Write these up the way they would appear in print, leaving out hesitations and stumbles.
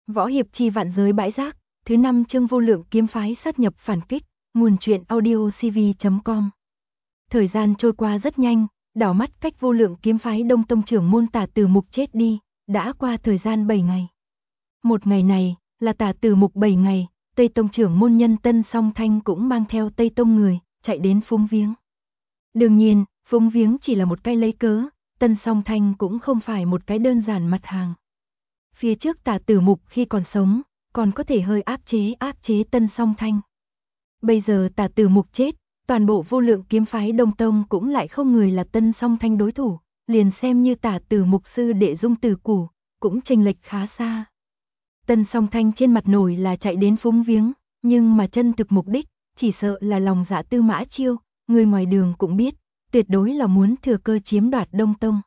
Võ hiệp chi vạn giới bãi rác, thứ 5 chương vô lượng kiếm phái sát nhập phản kích, nguồn truyện audiocv.com. Thời gian trôi qua rất nhanh, đảo mắt cách vô lượng kiếm phái Đông Tông trưởng môn Tả Từ Mục chết đi, đã qua thời gian 7 ngày. Một ngày này, là Tả Từ Mục 7 ngày, Tây Tông trưởng môn Nhân Tân Song Thanh cũng mang theo Tây Tông người, chạy đến phúng viếng. Đương nhiên, phúng viếng chỉ là một cái lấy cớ, Tân Song Thanh cũng không phải một cái đơn giản mặt hàng. Phía trước Tả Tử Mục khi còn sống, còn có thể hơi áp chế Tân Song Thanh. Bây giờ Tả Tử Mục chết, toàn bộ vô lượng kiếm phái Đông Tông cũng lại không người là Tân Song Thanh đối thủ, liền xem như Tả Tử Mục sư đệ Dung Tử Củ, cũng chênh lệch khá xa. Tân Song Thanh trên mặt nổi là chạy đến phúng viếng, nhưng mà chân thực mục đích, chỉ sợ là lòng dạ Tư Mã Chiêu, người ngoài đường cũng biết, tuyệt đối là muốn thừa cơ chiếm đoạt Đông Tông.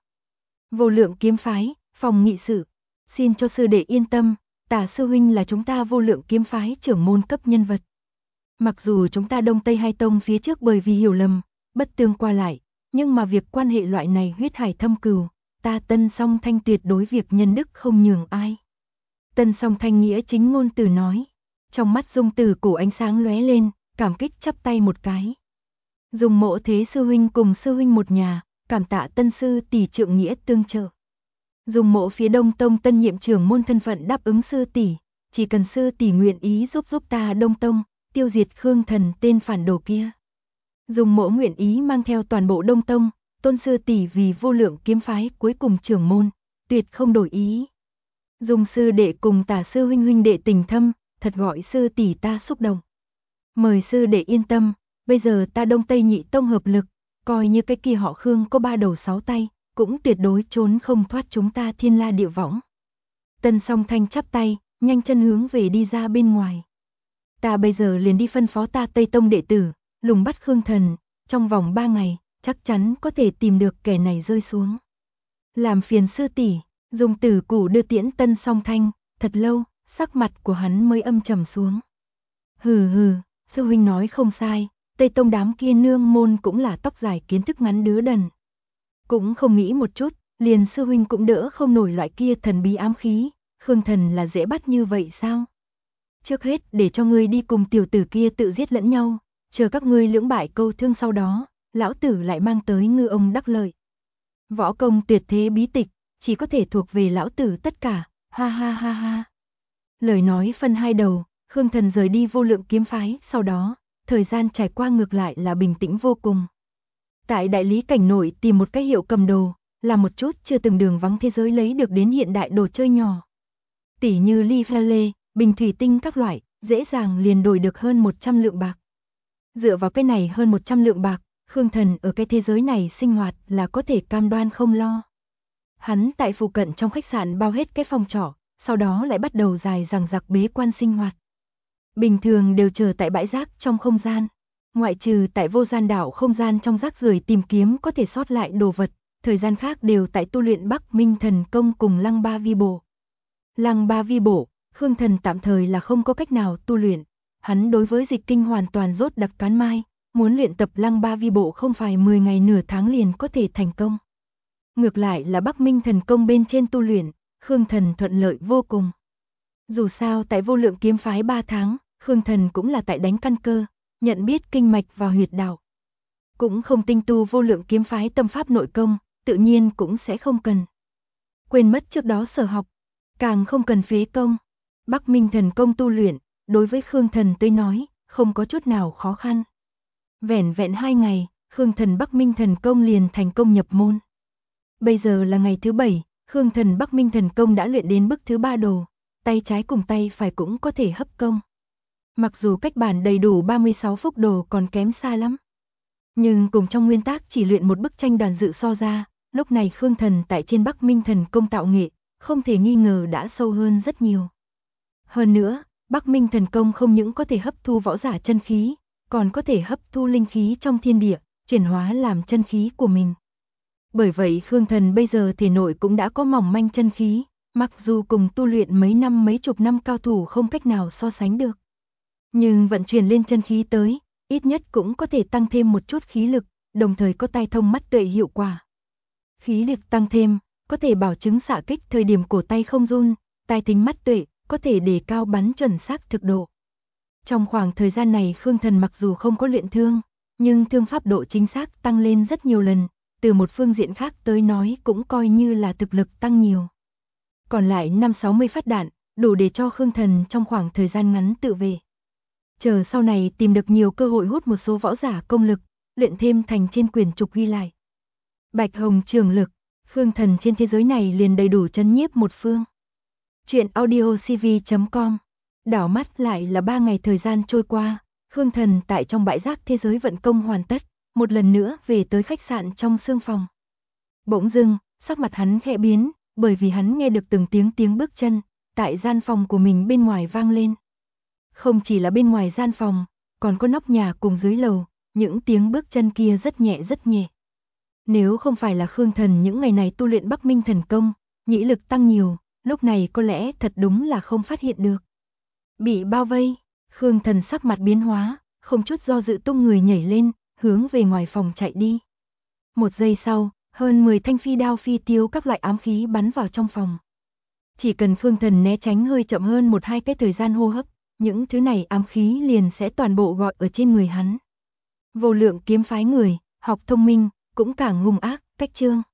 Vô lượng kiếm phái, phòng nghị sự. Xin cho sư đệ yên tâm, Tả sư huynh là chúng ta vô lượng kiếm phái trưởng môn cấp nhân vật. Mặc dù chúng ta Đông Tây hai tông phía trước bởi vì hiểu lầm, bất tương qua lại, nhưng mà việc quan hệ loại này huyết hải thâm cừu, ta Tân Song Thanh tuyệt đối việc nhân đức không nhường ai. Tân Song Thanh nghĩa chính ngôn từ nói, trong mắt Dung Tử Củ ánh sáng lóe lên, cảm kích chắp tay một cái. Dùng Mộ Thế sư huynh cùng sư huynh một nhà, cảm tạ Tân sư tỷ trượng nghĩa tương trợ. Dùng Mộ phía Đông Tông tân nhiệm trưởng môn thân phận đáp ứng sư tỷ, chỉ cần sư tỷ nguyện ý giúp ta Đông Tông, tiêu diệt Khương Thần tên phản đồ kia. Dùng Mộ nguyện ý mang theo toàn bộ Đông Tông, tôn sư tỷ vì vô lượng kiếm phái cuối cùng trưởng môn, tuyệt không đổi ý. Dùng sư đệ cùng Tả sư huynh đệ tình thâm, thật gọi sư tỷ ta xúc động. Mời sư đệ yên tâm, bây giờ ta Đông Tây nhị tông hợp lực, coi như cái kia họ Khương có 3 đầu 6 tay, cũng tuyệt đối trốn không thoát chúng ta thiên la địa võng. Tân Song Thanh chắp tay, nhanh chân hướng về đi ra bên ngoài. Ta bây giờ liền đi phân phó ta Tây Tông đệ tử, lùng bắt Khương Thần, trong vòng 3 ngày, chắc chắn có thể tìm được kẻ này rơi xuống. Làm phiền sư tỷ. Dung Tử Củ đưa tiễn Tân Song Thanh, thật lâu, sắc mặt của hắn mới âm trầm xuống. Hừ, sư huynh nói không sai, Tây Tông đám kia nương môn cũng là tóc dài kiến thức ngắn đứa đần. Cũng không nghĩ một chút, liền sư huynh cũng đỡ không nổi loại kia thần bí ám khí, Khương Thần là dễ bắt như vậy sao? Trước hết để cho ngươi đi cùng tiểu tử kia tự giết lẫn nhau, chờ các ngươi lưỡng bại câu thương sau đó, lão tử lại mang tới ngư ông đắc lợi. Võ công tuyệt thế bí tịch, chỉ có thể thuộc về lão tử tất cả, ha ha ha ha. Lời nói phân hai đầu, Khương Thần rời đi vô lượng kiếm phái, sau đó, thời gian trải qua ngược lại là bình tĩnh vô cùng. Tại đại lý cảnh nội tìm một cái hiệu cầm đồ, là một chút chưa từng đường vắng thế giới lấy được đến hiện đại đồ chơi nhỏ. Tỉ như ly pha lê, bình thủy tinh các loại, dễ dàng liền đổi được hơn 100 lượng bạc. Dựa vào cái này hơn 100 lượng bạc, Khương Thần ở cái thế giới này sinh hoạt là có thể cam đoan không lo. Hắn tại phụ cận trong khách sạn bao hết cái phòng trọ, sau đó lại bắt đầu dài dằng dặc bế quan sinh hoạt. Bình thường đều chờ tại bãi rác trong không gian, ngoại trừ tại vô gian đảo không gian trong rác rưởi tìm kiếm có thể sót lại đồ vật, thời gian khác đều tại tu luyện Bắc Minh Thần Công cùng Lăng Ba Vi Bộ. Lăng Ba Vi Bộ, Khương Thần tạm thời là không có cách nào tu luyện, hắn đối với dịch kinh hoàn toàn rốt đặc cán mai, muốn luyện tập Lăng Ba Vi Bộ không phải 10 ngày nửa tháng liền có thể thành công. Ngược lại là Bắc Minh Thần Công bên trên tu luyện, Khương Thần thuận lợi vô cùng. Dù sao tại vô lượng kiếm phái 3 tháng, Khương Thần cũng là tại đánh căn cơ, nhận biết kinh mạch và huyệt đạo. Cũng không tinh tu vô lượng kiếm phái tâm pháp nội công, tự nhiên cũng sẽ không cần. Quên mất trước đó sở học, càng không cần phế công. Bắc Minh Thần Công tu luyện, đối với Khương Thần tới nói, không có chút nào khó khăn. Vẻn vẹn 2 ngày, Khương Thần Bắc Minh Thần Công liền thành công nhập môn. Bây giờ là ngày thứ 7, Khương Thần Bắc Minh Thần Công đã luyện đến bức thứ 3 đồ, tay trái cùng tay phải cũng có thể hấp công. Mặc dù cách bản đầy đủ 36 phúc đồ còn kém xa lắm, nhưng cùng trong nguyên tắc chỉ luyện một bức tranh đoàn dự so ra, lúc này Khương Thần tại trên Bắc Minh Thần Công tạo nghệ, không thể nghi ngờ đã sâu hơn rất nhiều. Hơn nữa, Bắc Minh Thần Công không những có thể hấp thu võ giả chân khí, còn có thể hấp thu linh khí trong thiên địa, chuyển hóa làm chân khí của mình. Bởi vậy Khương Thần bây giờ thể nội cũng đã có mỏng manh chân khí, mặc dù cùng tu luyện mấy chục năm cao thủ không cách nào so sánh được. Nhưng vận chuyển lên chân khí tới, ít nhất cũng có thể tăng thêm một chút khí lực, đồng thời có tai thông mắt tuệ hiệu quả. Khí lực tăng thêm, có thể bảo chứng xạ kích thời điểm cổ tay không run, tai thính mắt tuệ, có thể đề cao bắn chuẩn xác thực độ. Trong khoảng thời gian này Khương Thần mặc dù không có luyện thương, nhưng thương pháp độ chính xác tăng lên rất nhiều lần, từ một phương diện khác tới nói cũng coi như là thực lực tăng nhiều. Còn lại 5-60 phát đạn, đủ để cho Khương Thần trong khoảng thời gian ngắn tự vệ. Chờ sau này tìm được nhiều cơ hội hút một số võ giả công lực, luyện thêm thành trên quyển trục ghi lại. Bạch Hồng trường lực, Khương Thần trên thế giới này liền đầy đủ trấn nhiếp một phương. Chuyện audiocv.com. Đảo mắt lại là 3 ngày thời gian trôi qua, Khương Thần tại trong bãi rác thế giới vận công hoàn tất, một lần nữa về tới khách sạn trong sương phòng. Bỗng dưng, sắc mặt hắn khẽ biến, bởi vì hắn nghe được từng tiếng bước chân, tại gian phòng của mình bên ngoài vang lên. Không chỉ là bên ngoài gian phòng, còn có nóc nhà cùng dưới lầu, những tiếng bước chân kia rất nhẹ rất nhẹ. Nếu không phải là Khương Thần những ngày này tu luyện Bắc Minh thần công, nhĩ lực tăng nhiều, lúc này có lẽ thật đúng là không phát hiện được. Bị bao vây, Khương Thần sắc mặt biến hóa, không chút do dự tung người nhảy lên, hướng về ngoài phòng chạy đi. Một giây sau, hơn 10 thanh phi đao phi tiêu các loại ám khí bắn vào trong phòng. Chỉ cần Khương Thần né tránh hơi chậm hơn 1-2 cái thời gian hô hấp, những thứ này ám khí liền sẽ toàn bộ gọi ở trên người hắn. Vô Lượng kiếm phái người, học thông minh, cũng càng hung ác, cách chương.